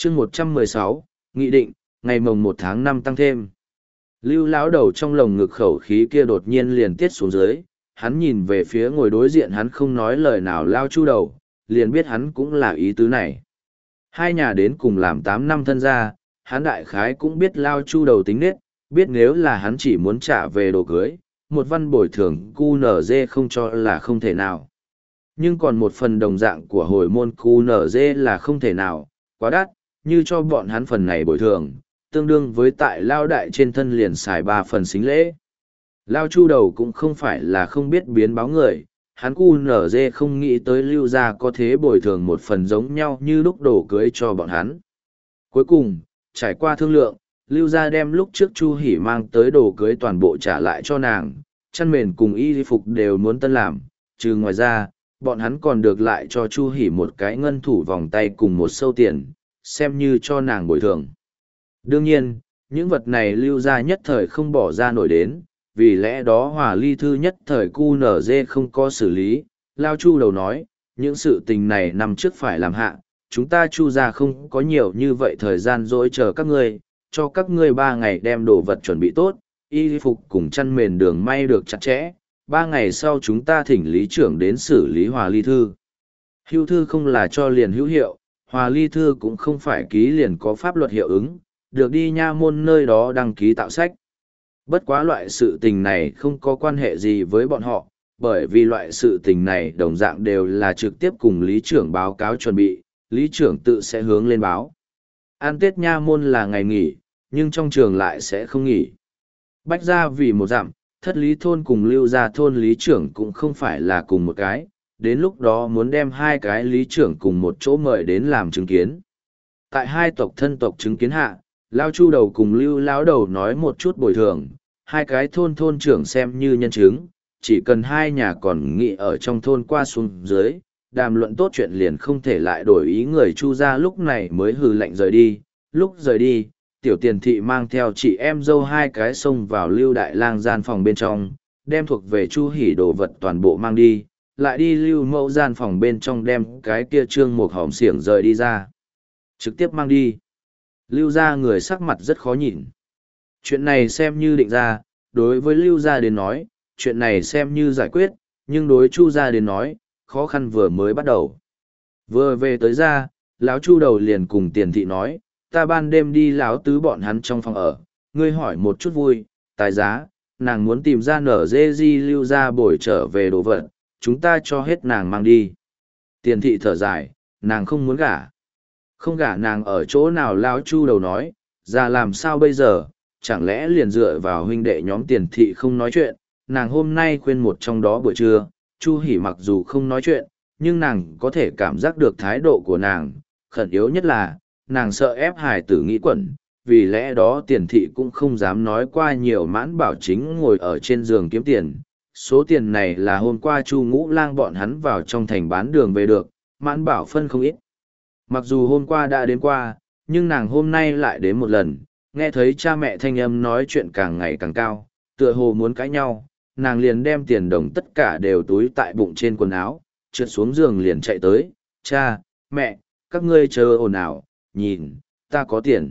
chương 116, nghị định, ngày mồng 1 tháng 5 tăng thêm. Lưu lão đầu trong lồng ngực khẩu khí kia đột nhiên liền tiết xuống dưới, hắn nhìn về phía ngồi đối diện hắn không nói lời nào Lao Chu đầu, liền biết hắn cũng là ý tứ này. Hai nhà đến cùng làm 8 năm thân gia, hắn đại khái cũng biết Lao Chu đầu tính nết, biết nếu là hắn chỉ muốn trả về đồ cưới, một văn bồi thường QNZ không cho là không thể nào. Nhưng còn một phần đồng dạng của hồi môn QNZ là không thể nào, quá đắt, như cho bọn hắn phần này bồi thường, tương đương với tại Lao đại trên thân liền xài 3 phần xính lễ. Lao Chu đầu cũng không phải là không biết biến báo người, hắn QNZ không nghĩ tới Lưu gia có thế bồi thường một phần giống nhau như lúc đồ cưới cho bọn hắn. Cuối cùng, trải qua thương lượng, Lưu gia đem lúc trước Chu Hỷ mang tới đồ cưới toàn bộ trả lại cho nàng, chăn mền cùng y phục đều muốn tân làm, trừ ngoài ra, bọn hắn còn được lại cho Chu Hỷ một cái ngân thủ vòng tay cùng một sâu tiền, xem như cho nàng bồi thường. Đương nhiên, những vật này Lưu gia nhất thời không bỏ ra nổi đến, vì lẽ đó Hòa Ly Thư nhất thời QNZ không có xử lý, Lao Chu đầu nói, những sự tình này năm trước phải làm hạ, chúng ta Chu gia không có nhiều như vậy thời gian dỗi chờ các ngươi, cho các ngươi 3 ngày đem đồ vật chuẩn bị tốt, y phục cùng chăn mền đường may được chặt chẽ, 3 ngày sau chúng ta thỉnh lý trưởng đến xử lý Hòa Ly Thư. Hưu thư không là cho liền hữu hiệu, Hòa Ly Thư cũng không phải ký liền có pháp luật hiệu ứng, được đi nha môn nơi đó đăng ký tạo sách. Bất quá loại sự tình này không có quan hệ gì với bọn họ, bởi vì loại sự tình này đồng dạng đều là trực tiếp cùng lý trưởng báo cáo chuẩn bị, lý trưởng tự sẽ hướng lên báo. An Tết nha môn là ngày nghỉ, nhưng trong trường lại sẽ không nghỉ. Bách ra vì một dặm, thất lý thôn cùng Lưu gia thôn lý trưởng cũng không phải là cùng một cái, đến lúc đó muốn đem 2 cái lý trưởng cùng một chỗ mời đến làm chứng kiến. Tại 2 tộc thân tộc chứng kiến hạ, Lao Chu đầu cùng Lưu lão đầu nói một chút bồi thường, 2 cái thôn trưởng xem như nhân chứng, chỉ cần 2 nhà còn nghĩ ở trong thôn qua xuống dưới, đàm luận tốt chuyện liền không thể lại đổi ý người Chu gia lúc này mới hừ lạnh rời đi. Lúc rời đi, tiểu tiền thị mang theo chị em dâu 2 cái xông vào Lưu đại lang gian phòng bên trong, đem thuộc về Chu Hỷ đồ vật toàn bộ mang đi, lại đi Lưu mẫu gian phòng bên trong đem cái kia trương một hòm xiểng rời đi ra. Trực tiếp mang đi. Lưu gia người sắc mặt rất khó nhìn. Chuyện này xem như định ra, đối với Lưu gia đến nói, chuyện này xem như giải quyết, nhưng đối Chu gia đến nói, khó khăn vừa mới bắt đầu. Vừa về tới ra, lão Chu đầu liền cùng tiền thị nói, ta ban đêm đi lão tứ bọn hắn trong phòng ở, ngươi hỏi một chút vui, tài giá, nàng muốn tìm ra nở dê di Lưu gia bồi trở về đồ vật, chúng ta cho hết nàng mang đi. Tiền thị thở dài, nàng không muốn gả. Không gả nàng ở chỗ nào lão Chu đầu nói, ra làm sao bây giờ, chẳng lẽ liền dựa vào huynh đệ nhóm tiền thị không nói chuyện, nàng hôm nay khuyên một trong đó buổi trưa, Chu Hỷ mặc dù không nói chuyện, nhưng nàng có thể cảm giác được thái độ của nàng, khẩn yếu nhất là, nàng sợ ép hài tử nghĩ quẩn, vì lẽ đó tiền thị cũng không dám nói qua nhiều Mãn Bảo chính ngồi ở trên giường kiếm tiền. Số tiền này là hôm qua Chu Ngũ Lang bọn hắn vào trong thành bán đường về được, Mãn Bảo phân không ít. Mặc dù hôm qua đã đến qua, nhưng nàng hôm nay lại đến một lần, nghe thấy cha mẹ thanh âm nói chuyện càng ngày càng cao, tựa hồ muốn cãi nhau, nàng liền đem tiền đồng tất cả đều túi tại bụng trên quần áo, trượt xuống giường liền chạy tới, cha, mẹ, các ngươi chờ ồn ào, nhìn, ta có tiền.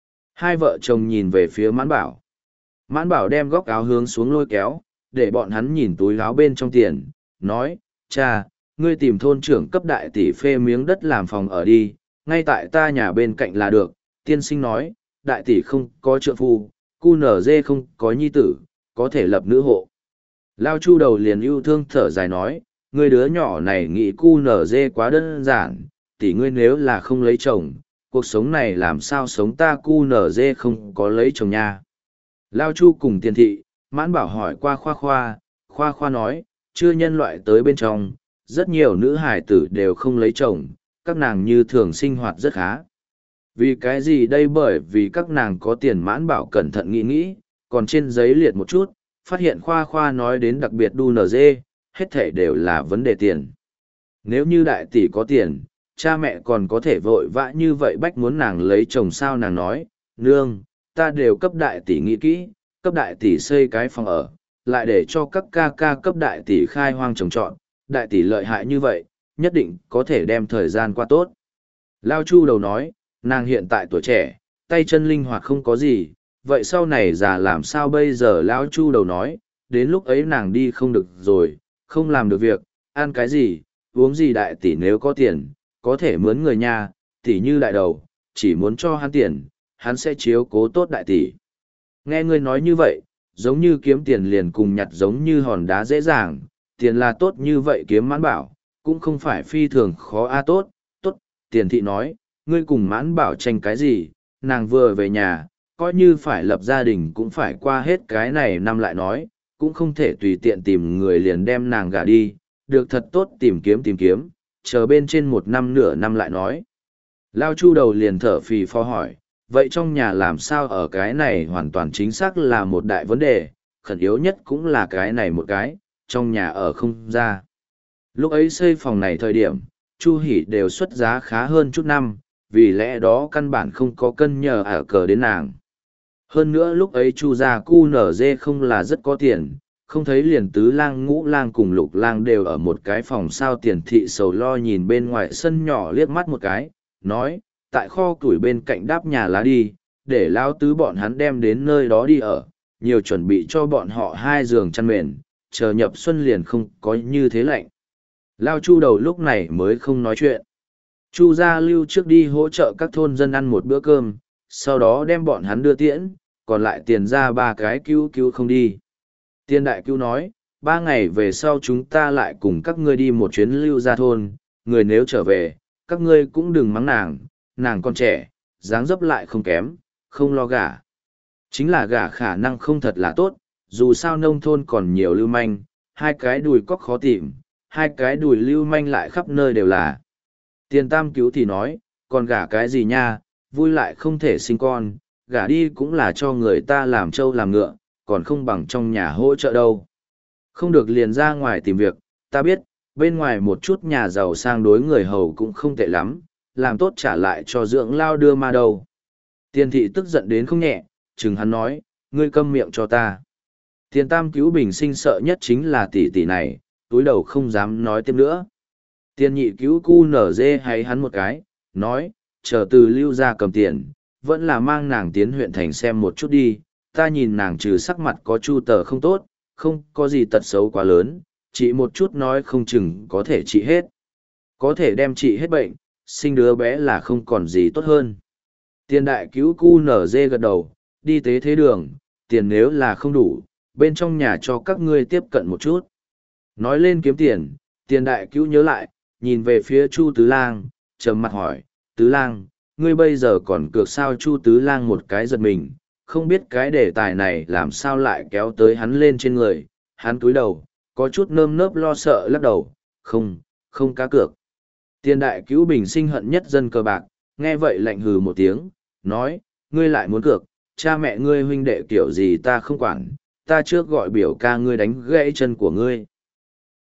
2 vợ chồng nhìn về phía Mãn Bảo. Mãn Bảo đem góc áo hướng xuống lôi kéo, để bọn hắn nhìn túi áo bên trong tiền, nói, cha, ngươi tìm thôn trưởng cấp đại tỷ phê miếng đất làm phòng ở đi, ngay tại ta nhà bên cạnh là được. Tiên sinh nói, đại tỷ không có trượng phu, QNZ không có nhi tử, có thể lập nữ hộ. Lao Chu đầu liền yêu thương thở dài nói, ngươi đứa nhỏ này nghĩ QNZ quá đơn giản, tỷ ngươi nếu là không lấy chồng, cuộc sống này làm sao sống ta QNZ không có lấy chồng nha. Lao Chu cùng tiền thị, Mãn Bảo hỏi qua Khoa Khoa nói, chưa nhân loại tới bên trong, rất nhiều nữ hài tử đều không lấy chồng, các nàng như thường sinh hoạt rất khá. Vì cái gì đây? Bởi vì các nàng có tiền. Mãn Bảo cẩn thận nghĩ, còn trên giấy liệt một chút, phát hiện Khoa nói đến đặc biệt đu nở dê, hết thể đều là vấn đề tiền. Nếu như đại tỷ có tiền, cha mẹ còn có thể vội vã như vậy bách muốn nàng lấy chồng sao? Nàng nói, nương, ta đều cấp đại tỷ nghĩ kỹ, cấp đại tỷ xây cái phòng ở, lại để cho các ca cấp đại tỷ khai hoang trồng trọt, đại tỷ lợi hại như vậy, nhất định có thể đem thời gian qua tốt. Lao Chu đầu nói, nàng hiện tại tuổi trẻ, tay chân linh hoạt không có gì, vậy sau này già làm sao bây giờ? Lão Chu đầu nói, đến lúc ấy nàng đi không được rồi, không làm được việc, ăn cái gì, uống gì? Đại tỷ nếu có tiền, có thể mướn người nhà, tỷ như đại đầu, chỉ muốn cho hắn tiền, hắn sẽ chiếu cố tốt đại tỷ. Nghe ngươi nói như vậy, giống như kiếm tiền liền cùng nhặt giống như hòn đá dễ dàng, tiền là tốt như vậy kiếm Mãn Bảo, cũng không phải phi thường khó tốt, tốt, Tiền thị nói, ngươi cùng Mãn Bảo tranh cái gì, nàng vừa về nhà, coi như phải lập gia đình cũng phải qua hết cái này năm lại nói, cũng không thể tùy tiện tìm người liền đem nàng gả đi, được thật tốt tìm kiếm, chờ bên trên một năm nửa năm lại nói. Lao Chu đầu liền thở phì phò hỏi, vậy trong nhà làm sao? Ở cái này hoàn toàn chính xác là một đại vấn đề, khẩn yếu nhất cũng là cái này một cái, trong nhà ở không ra. Lúc ấy xây phòng này thời điểm, Chu Hỷ đều xuất giá khá hơn chút năm, vì lẽ đó căn bản không có cân nhờ ở cờ đến nàng. Hơn nữa lúc ấy Chu gia cu nở dê không là rất có tiền, không thấy liền Tứ Lang Ngũ Lang cùng Lục Lang đều ở một cái phòng sao. Tiền thị sầu lo nhìn bên ngoài sân nhỏ liếc mắt một cái, nói, tại kho củi bên cạnh đáp nhà lá đi, để Lão Tứ bọn hắn đem đến nơi đó đi ở, nhiều chuẩn bị cho bọn họ 2 giường chăn mền, chờ nhập xuân liền không có như thế lạnh. Lao Chu đầu lúc này mới không nói chuyện. Chu gia lưu trước đi hỗ trợ các thôn dân ăn một bữa cơm, sau đó đem bọn hắn đưa tiễn, còn lại tiền ra 3 cái cứu không đi. Tiên đại cứu nói, 3 ngày về sau chúng ta lại cùng các ngươi đi một chuyến lưu gia thôn, người nếu trở về, các ngươi cũng đừng mắng nàng còn trẻ, dáng dấp lại không kém, không lo gả. Chính là gả khả năng không thật là tốt, dù sao nông thôn còn nhiều lưu manh, 2 cái đùi cóc khó tìm, 2 cái đùi lưu manh lại khắp nơi đều là. Tiền tam cứu thì nói, còn gả cái gì nha, vui lại không thể sinh con, gả đi cũng là cho người ta làm trâu làm ngựa, còn không bằng trong nhà hỗ trợ đâu. Không được liền ra ngoài tìm việc, ta biết, bên ngoài một chút nhà giàu sang đối người hầu cũng không tệ lắm, làm tốt trả lại cho dưỡng lao đưa ma đâu. Tiền thị tức giận đến không nhẹ, chừng hắn nói, ngươi câm miệng cho ta. Tiền tam cứu bình sinh sợ nhất chính là tỷ tỷ này, túi đầu không dám nói tiếp nữa. Tiền nhị cứu cu nở dê hay hắn một cái, nói, chờ từ lưu ra cầm tiền, vẫn là mang nàng tiến huyện thành xem một chút đi, ta nhìn nàng trừ sắc mặt có chu tờ không tốt, không có gì tật xấu quá lớn, chỉ một chút nói không chừng có thể trị hết. Có thể đem trị hết bệnh, sinh đứa bé là không còn gì tốt hơn. Tiền đại cứu cu nở dê gật đầu, đi tế thế đường, tiền nếu là không đủ, bên trong nhà cho các ngươi tiếp cận một chút. Nói lên kiếm tiền, tiền đại cứu nhớ lại, nhìn về phía Chu Tứ Lang, trầm mặt hỏi, Tứ Lang, ngươi bây giờ còn cược sao? Chu Tứ Lang một cái giật mình, không biết cái đề tài này làm sao lại kéo tới hắn lên trên người, hắn cúi đầu, có chút nơm nớp lo sợ lắc đầu, không cá cược. Tiền đại cứu bình sinh hận nhất dân cờ bạc, nghe vậy lạnh hừ một tiếng, nói, ngươi lại muốn cược, cha mẹ ngươi huynh đệ kiểu gì ta không quản, ta trước gọi biểu ca ngươi đánh gãy chân của ngươi.